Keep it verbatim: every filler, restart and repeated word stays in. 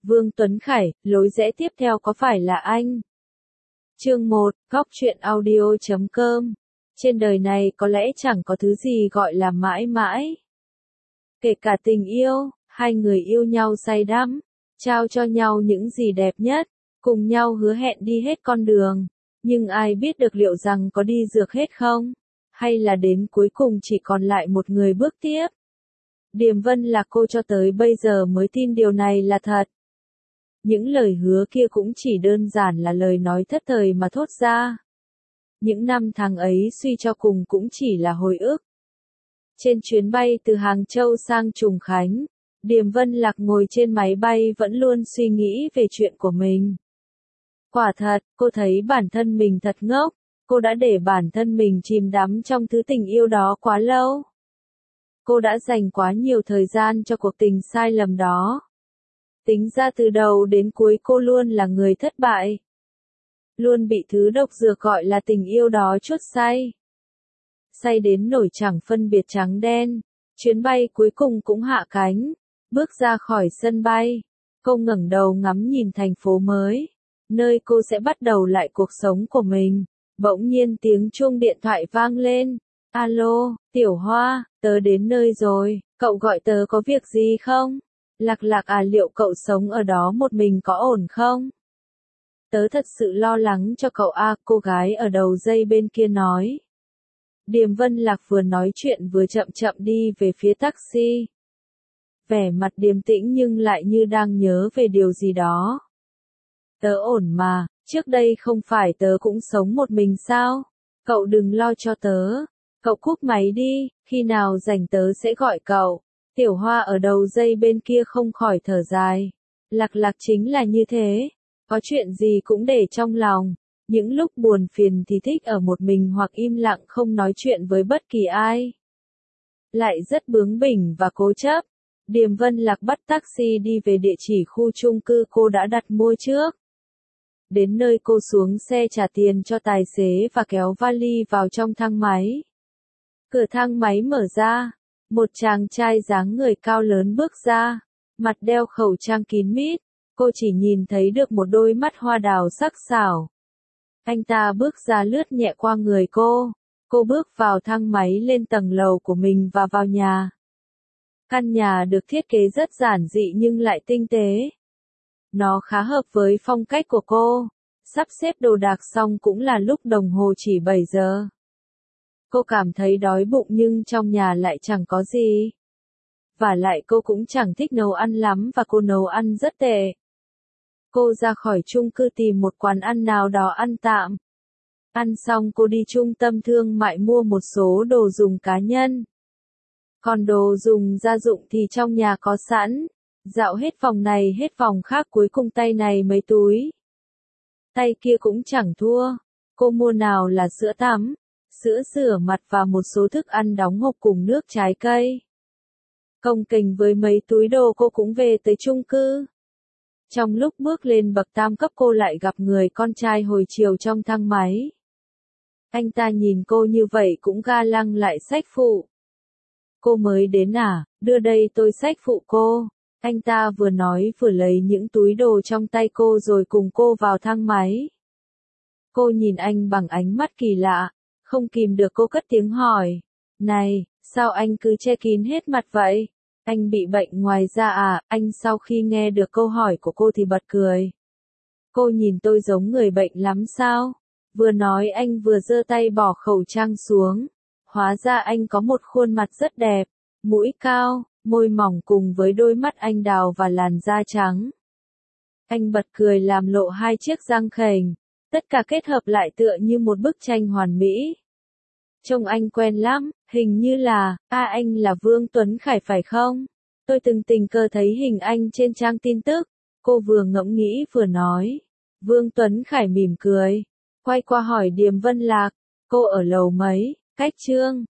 Vương Tuấn Khải, lối rẽ tiếp theo có phải là anh? Chương một, góc truyện audio chấm com. Trên đời này có lẽ chẳng có thứ gì gọi là mãi mãi. Kể cả tình yêu, hai người yêu nhau say đắm, trao cho nhau những gì đẹp nhất, cùng nhau hứa hẹn đi hết con đường. Nhưng ai biết được liệu rằng có đi dược hết không? Hay là đến cuối cùng chỉ còn lại một người bước tiếp? Điềm Vân Lạc cô cho tới bây giờ mới tin điều này là thật. Những lời hứa kia cũng chỉ đơn giản là lời nói thất thời mà thốt ra. Những năm tháng ấy suy cho cùng cũng chỉ là hồi ức. Trên chuyến bay từ Hàng Châu sang Trùng Khánh, Điềm Vân Lạc ngồi trên máy bay vẫn luôn suy nghĩ về chuyện của mình. Quả thật, cô thấy bản thân mình thật ngốc, cô đã để bản thân mình chìm đắm trong thứ tình yêu đó quá lâu. Cô đã dành quá nhiều thời gian cho cuộc tình sai lầm đó. Tính ra từ đầu đến cuối cô luôn là người thất bại. Luôn bị thứ độc dược gọi là tình yêu đó chuốt say. Say đến nỗi chẳng phân biệt trắng đen. Chuyến bay cuối cùng cũng hạ cánh. Bước ra khỏi sân bay. Cô ngẩng đầu ngắm nhìn thành phố mới. Nơi cô sẽ bắt đầu lại cuộc sống của mình. Bỗng nhiên tiếng chuông điện thoại vang lên. Alo, Tiểu Hoa, tớ đến nơi rồi, cậu gọi tớ có việc gì không? Lạc Lạc à, liệu cậu sống ở đó một mình có ổn không? Tớ thật sự lo lắng cho cậu a, à, cô gái ở đầu dây bên kia nói. Điềm Vân Lạc vừa nói chuyện vừa chậm chậm đi về phía taxi. Vẻ mặt điềm tĩnh nhưng lại như đang nhớ về điều gì đó. Tớ ổn mà, trước đây không phải tớ cũng sống một mình sao? Cậu đừng lo cho tớ. Cậu cúp máy đi, khi nào rảnh tớ sẽ gọi cậu. Tiểu Hoa ở đầu dây bên kia không khỏi thở dài. Lạc Lạc chính là như thế. Có chuyện gì cũng để trong lòng. Những lúc buồn phiền thì thích ở một mình hoặc im lặng không nói chuyện với bất kỳ ai. Lại rất bướng bỉnh và cố chấp. Điềm Vân Lạc bắt taxi đi về địa chỉ khu chung cư cô đã đặt mua trước. Đến nơi cô xuống xe trả tiền cho tài xế và kéo vali vào trong thang máy. Cửa thang máy mở ra, một chàng trai dáng người cao lớn bước ra, mặt đeo khẩu trang kín mít, cô chỉ nhìn thấy được một đôi mắt hoa đào sắc sảo. Anh ta bước ra lướt nhẹ qua người cô, cô bước vào thang máy lên tầng lầu của mình và vào nhà. Căn nhà được thiết kế rất giản dị nhưng lại tinh tế. Nó khá hợp với phong cách của cô, sắp xếp đồ đạc xong cũng là lúc đồng hồ chỉ bảy giờ. Cô cảm thấy đói bụng nhưng trong nhà lại chẳng có gì. Và lại cô cũng chẳng thích nấu ăn lắm và cô nấu ăn rất tệ. Cô ra khỏi chung cư tìm một quán ăn nào đó ăn tạm. Ăn xong cô đi trung tâm thương mại mua một số đồ dùng cá nhân. Còn đồ dùng gia dụng thì trong nhà có sẵn. Dạo hết vòng này hết vòng khác cuối cùng tay này mấy túi. Tay kia cũng chẳng thua. Cô mua nào là sữa tắm, sữa rửa mặt và một số thức ăn đóng hộp cùng nước trái cây. Cồng kềnh với mấy túi đồ cô cũng về tới chung cư. Trong lúc bước lên bậc tam cấp cô lại gặp người con trai hồi chiều trong thang máy. Anh ta nhìn cô như vậy cũng ga lăng lại xách phụ. Cô mới đến à, đưa đây tôi xách phụ cô. Anh ta vừa nói vừa lấy những túi đồ trong tay cô rồi cùng cô vào thang máy. Cô nhìn anh bằng ánh mắt kỳ lạ, không kìm được cô cất tiếng hỏi. Này, sao anh cứ che kín hết mặt vậy? Anh bị bệnh ngoài da à? Anh sau khi nghe được câu hỏi của cô thì bật cười. Cô nhìn tôi giống người bệnh lắm sao? Vừa nói anh vừa giơ tay bỏ khẩu trang xuống. Hóa ra anh có một khuôn mặt rất đẹp, mũi cao, môi mỏng cùng với đôi mắt anh đào và làn da trắng. Anh bật cười làm lộ hai chiếc răng khểnh, tất cả kết hợp lại tựa như một bức tranh hoàn mỹ. Trông anh quen lắm, hình như là, a anh là Vương Tuấn Khải phải không? Tôi từng tình cờ thấy hình anh trên trang tin tức. Cô vừa ngẫm nghĩ vừa nói. Vương Tuấn Khải mỉm cười, quay qua hỏi Điềm Vân Lạc, cô ở lầu mấy, cách Trương